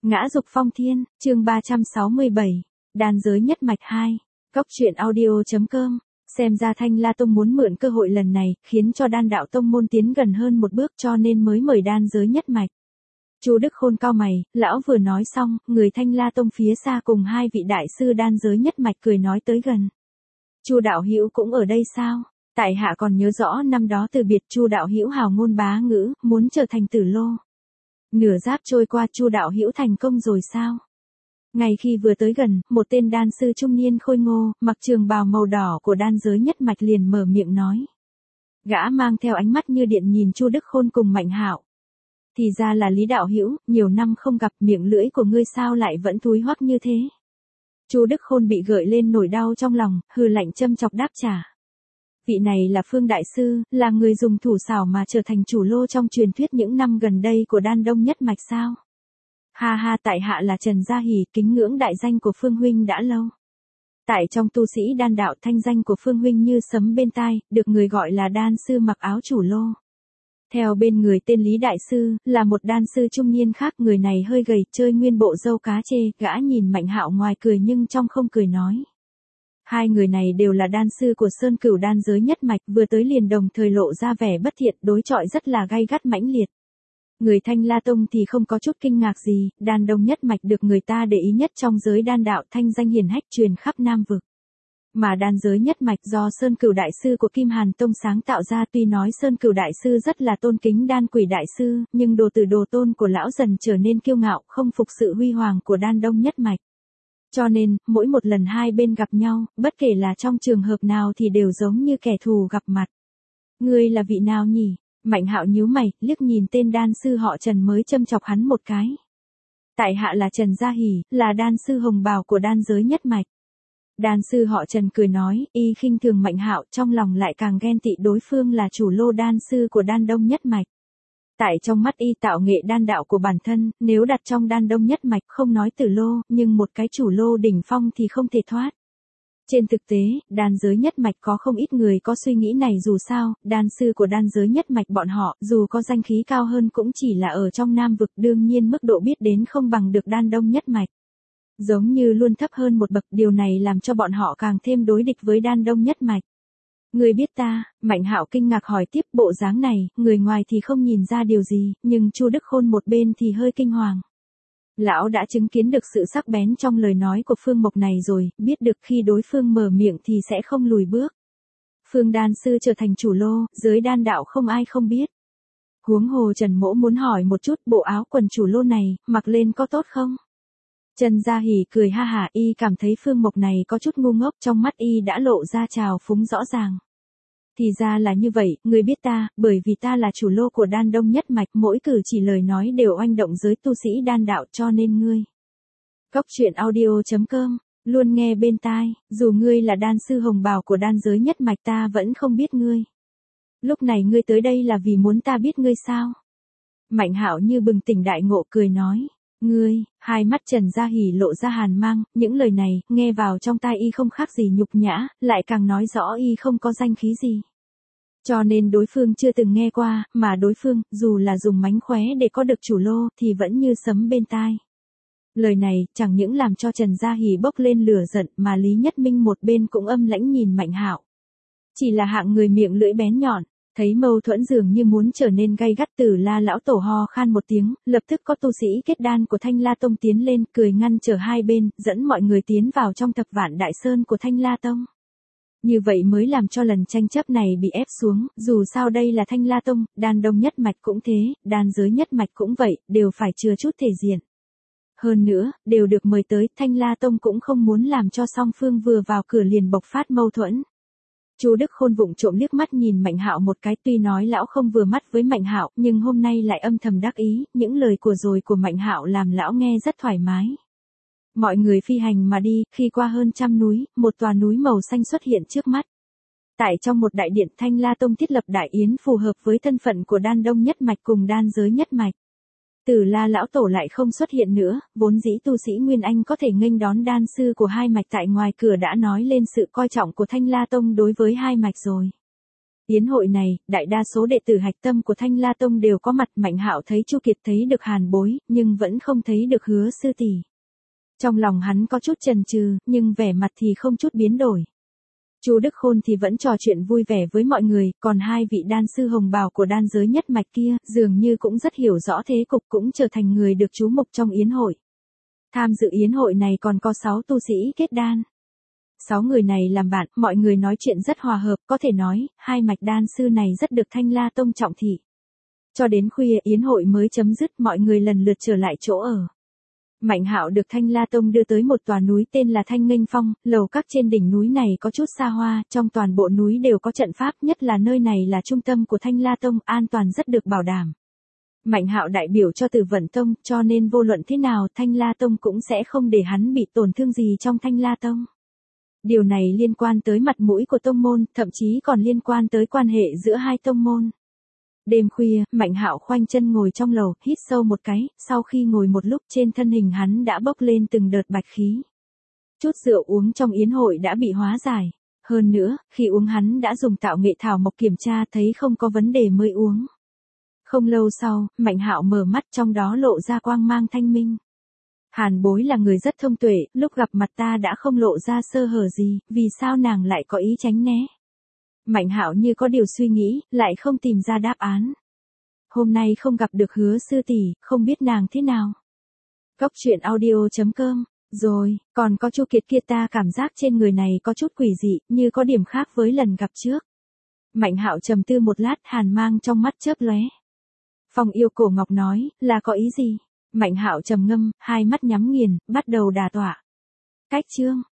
Ngã dục phong thiên, chương 367, đan giới nhất mạch 2, Cốc truyện audio.com. Xem ra Thanh La Tông muốn mượn cơ hội lần này, khiến cho đan đạo tông môn tiến gần hơn một bước cho nên mới mời đan giới nhất mạch. Chu Đức Khôn cau mày, lão vừa nói xong, người Thanh La Tông phía xa cùng hai vị đại sư đan giới nhất mạch cười nói tới gần. Chu đạo hữu cũng ở đây sao? Tại hạ còn nhớ rõ năm đó từ biệt Chu đạo hữu hào ngôn bá ngữ, muốn trở thành tử lô. Nửa giáp trôi qua Chu đạo hữu thành công rồi sao? Ngay khi vừa tới gần, một tên đan sư trung niên khôi ngô, mặc trường bào màu đỏ của đan giới nhất mạch liền mở miệng nói. Gã mang theo ánh mắt như điện nhìn Chu Đức Khôn cùng Mạnh Hạo. Thì ra là Lý đạo hữu, nhiều năm không gặp, miệng lưỡi của ngươi sao lại vẫn thúi hoắc như thế? Chu Đức Khôn bị gợi lên nỗi đau trong lòng, hừ lạnh châm chọc đáp trả. Vị này là Phương đại sư, là người dùng thủ xảo mà trở thành chủ lô trong truyền thuyết những năm gần đây của đan đông nhất mạch sao? Ha ha, tại hạ là Trần Gia Hỷ, kính ngưỡng đại danh của Phương huynh đã lâu. Tại trong tu sĩ đan đạo, thanh danh của Phương huynh như sấm bên tai, được người gọi là đan sư mặc áo chủ lô. Theo bên người tên Lý đại sư, là một đan sư trung niên khác, người này hơi gầy, chơi nguyên bộ râu cá chê, gã nhìn Mạnh Hạo ngoài cười nhưng trong không cười nói. Hai người này đều là đan sư của Sơn Cửu đan giới nhất mạch, vừa tới liền đồng thời lộ ra vẻ bất thiện, đối chọi rất là gay gắt mãnh liệt. Người Thanh La Tông thì không có chút kinh ngạc gì, đan đông nhất mạch được người ta để ý nhất trong giới đan đạo, thanh danh hiển hách truyền khắp Nam vực. Mà đan giới nhất mạch do Sơn Cửu đại sư của Kim Hàn Tông sáng tạo ra, tuy nói Sơn Cửu đại sư rất là tôn kính đan quỷ đại sư, nhưng đồ tử đồ tôn của lão dần trở nên kiêu ngạo, không phục sự huy hoàng của đan đông nhất mạch. Cho nên, mỗi một lần hai bên gặp nhau, bất kể là trong trường hợp nào thì đều giống như kẻ thù gặp mặt. Ngươi là vị nào nhỉ? Mạnh Hạo nhíu mày, liếc nhìn tên đan sư họ Trần mới châm chọc hắn một cái. Tại hạ là Trần Gia Hỷ, là đan sư hồng bào của đan giới nhất mạch. Đan sư họ Trần cười nói, y khinh thường Mạnh Hạo, trong lòng lại càng ghen tị đối phương là chủ lô đan sư của đan đông nhất mạch. Tại trong mắt y tạo nghệ đan đạo của bản thân, nếu đặt trong đan đông nhất mạch không nói tử lô, nhưng một cái chủ lô đỉnh phong thì không thể thoát. Trên thực tế, đan giới nhất mạch có không ít người có suy nghĩ này, dù sao, đan sư của đan giới nhất mạch bọn họ, dù có danh khí cao hơn cũng chỉ là ở trong Nam vực, đương nhiên mức độ biết đến không bằng được đan đông nhất mạch. Giống như luôn thấp hơn một bậc, điều này làm cho bọn họ càng thêm đối địch với đan đông nhất mạch. Người biết ta? Mạnh Hạo kinh ngạc hỏi tiếp, bộ dáng này, người ngoài thì không nhìn ra điều gì, nhưng Chu Đức Khôn một bên thì hơi kinh hoàng. Lão đã chứng kiến được sự sắc bén trong lời nói của Phương Mộc này rồi, biết được khi đối phương mở miệng thì sẽ không lùi bước. Phương đan sư trở thành chủ lô, giới đan đạo không ai không biết. Huống hồ Trần Mỗ muốn hỏi một chút, bộ áo quần chủ lô này, mặc lên có tốt không? Trần Gia Hỷ cười ha hả, y cảm thấy Phương Mộc này có chút ngu ngốc, trong mắt y đã lộ ra trào phúng rõ ràng. Thì ra là như vậy, người biết ta, bởi vì ta là chủ lô của đan đông nhất mạch, mỗi cử chỉ lời nói đều oanh động giới tu sĩ đan đạo, cho nên ngươi. Cốc truyện audio.com, luôn nghe bên tai, dù ngươi là đan sư hồng bào của đan giới nhất mạch ta vẫn không biết ngươi. Lúc này ngươi tới đây là vì muốn ta biết ngươi sao? Mạnh Hạo như bừng tỉnh đại ngộ cười nói. Ngươi, hai mắt Trần Gia Hỷ lộ ra hàn mang, những lời này, nghe vào trong tai y không khác gì nhục nhã, lại càng nói rõ y không có danh khí gì. Cho nên đối phương chưa từng nghe qua, mà đối phương, dù là dùng mánh khóe để có được chủ lô, thì vẫn như sấm bên tai. Lời này, chẳng những làm cho Trần Gia Hỷ bốc lên lửa giận, mà Lý Nhất Minh một bên cũng âm lãnh nhìn Mạnh Hạo. Chỉ là hạng người miệng lưỡi bén nhọn. Thấy mâu thuẫn dường như muốn trở nên gay gắt, Tử La lão tổ ho khan một tiếng, lập tức có tu sĩ kết đan của Thanh La Tông tiến lên, cười ngăn trở hai bên, dẫn mọi người tiến vào trong Thập Vạn Đại Sơn của Thanh La Tông. Như vậy mới làm cho lần tranh chấp này bị ép xuống, dù sao đây là Thanh La Tông, đan đông nhất mạch cũng thế, đan giới nhất mạch cũng vậy, đều phải chừa chút thể diện. Hơn nữa, đều được mời tới, Thanh La Tông cũng không muốn làm cho song phương vừa vào cửa liền bộc phát mâu thuẫn. Chu Đức Khôn vụng trộm liếc mắt nhìn Mạnh Hạo một cái, tuy nói lão không vừa mắt với Mạnh Hạo, nhưng hôm nay lại âm thầm đắc ý, những lời của Mạnh Hạo làm lão nghe rất thoải mái. Mọi người phi hành mà đi, khi qua hơn 100 núi, một tòa núi màu xanh xuất hiện trước mắt. Tại trong một đại điện, Thanh La Tông thiết lập đại yến phù hợp với thân phận của đan đông nhất mạch cùng đan giới nhất mạch. Tử La lão tổ lại không xuất hiện nữa, vốn dĩ tu sĩ Nguyên Anh có thể nghênh đón đan sư của hai mạch tại ngoài cửa đã nói lên sự coi trọng của Thanh La Tông đối với hai mạch rồi. Yến hội này, đại đa số đệ tử hạch tâm của Thanh La Tông đều có mặt. Mạnh Hạo thấy Chu Kiệt, thấy được Hàn Bối, nhưng vẫn không thấy được Hứa sư tỷ. Trong lòng hắn có chút chần chừ, nhưng vẻ mặt thì không chút biến đổi. Chu Đức Khôn thì vẫn trò chuyện vui vẻ với mọi người, còn hai vị đan sư hồng bào của đan giới nhất mạch kia, dường như cũng rất hiểu rõ thế cục, cũng trở thành người được chú mục trong yến hội. Tham dự yến hội này còn có 6 tu sĩ kết đan. 6 người này làm bạn, mọi người nói chuyện rất hòa hợp, có thể nói, hai mạch đan sư này rất được Thanh La Tông trọng thị. Cho đến khuya yến hội mới chấm dứt, mọi người lần lượt trở lại chỗ ở. Mạnh Hạo được Thanh La Tông đưa tới một tòa núi tên là Thanh Nghênh Phong, lầu các trên đỉnh núi này có chút xa hoa, trong toàn bộ núi đều có trận pháp, nhất là nơi này là trung tâm của Thanh La Tông, an toàn rất được bảo đảm. Mạnh Hạo đại biểu cho Tử Vận Tông, cho nên vô luận thế nào Thanh La Tông cũng sẽ không để hắn bị tổn thương gì trong Thanh La Tông. Điều này liên quan tới mặt mũi của tông môn, thậm chí còn liên quan tới quan hệ giữa hai tông môn. Đêm khuya, Mạnh Hạo khoanh chân ngồi trong lầu, hít sâu một cái, sau khi ngồi một lúc trên thân hình hắn đã bốc lên từng đợt bạch khí. Chút rượu uống trong yến hội đã bị hóa giải. Hơn nữa, khi uống hắn đã dùng tạo nghệ thảo mộc kiểm tra thấy không có vấn đề mới uống. Không lâu sau, Mạnh Hạo mở mắt, trong đó lộ ra quang mang thanh minh. Hàn Bối là người rất thông tuệ, lúc gặp mặt ta đã không lộ ra sơ hở gì, vì sao nàng lại có ý tránh né? Mạnh Hạo như có điều suy nghĩ, lại không tìm ra đáp án. Hôm nay không gặp được Hứa sư tỷ, không biết nàng thế nào. Cốc truyện audio.com. Rồi, còn có Chu Kiệt kia, ta cảm giác trên người này có chút quỷ dị, như có điểm khác với lần gặp trước. Mạnh Hạo trầm tư một lát, hàn mang trong mắt chớp lóe. Phong Yêu Cổ Ngọc nói, là có ý gì? Mạnh Hạo trầm ngâm, hai mắt nhắm nghiền, bắt đầu đả tọa. Cách chương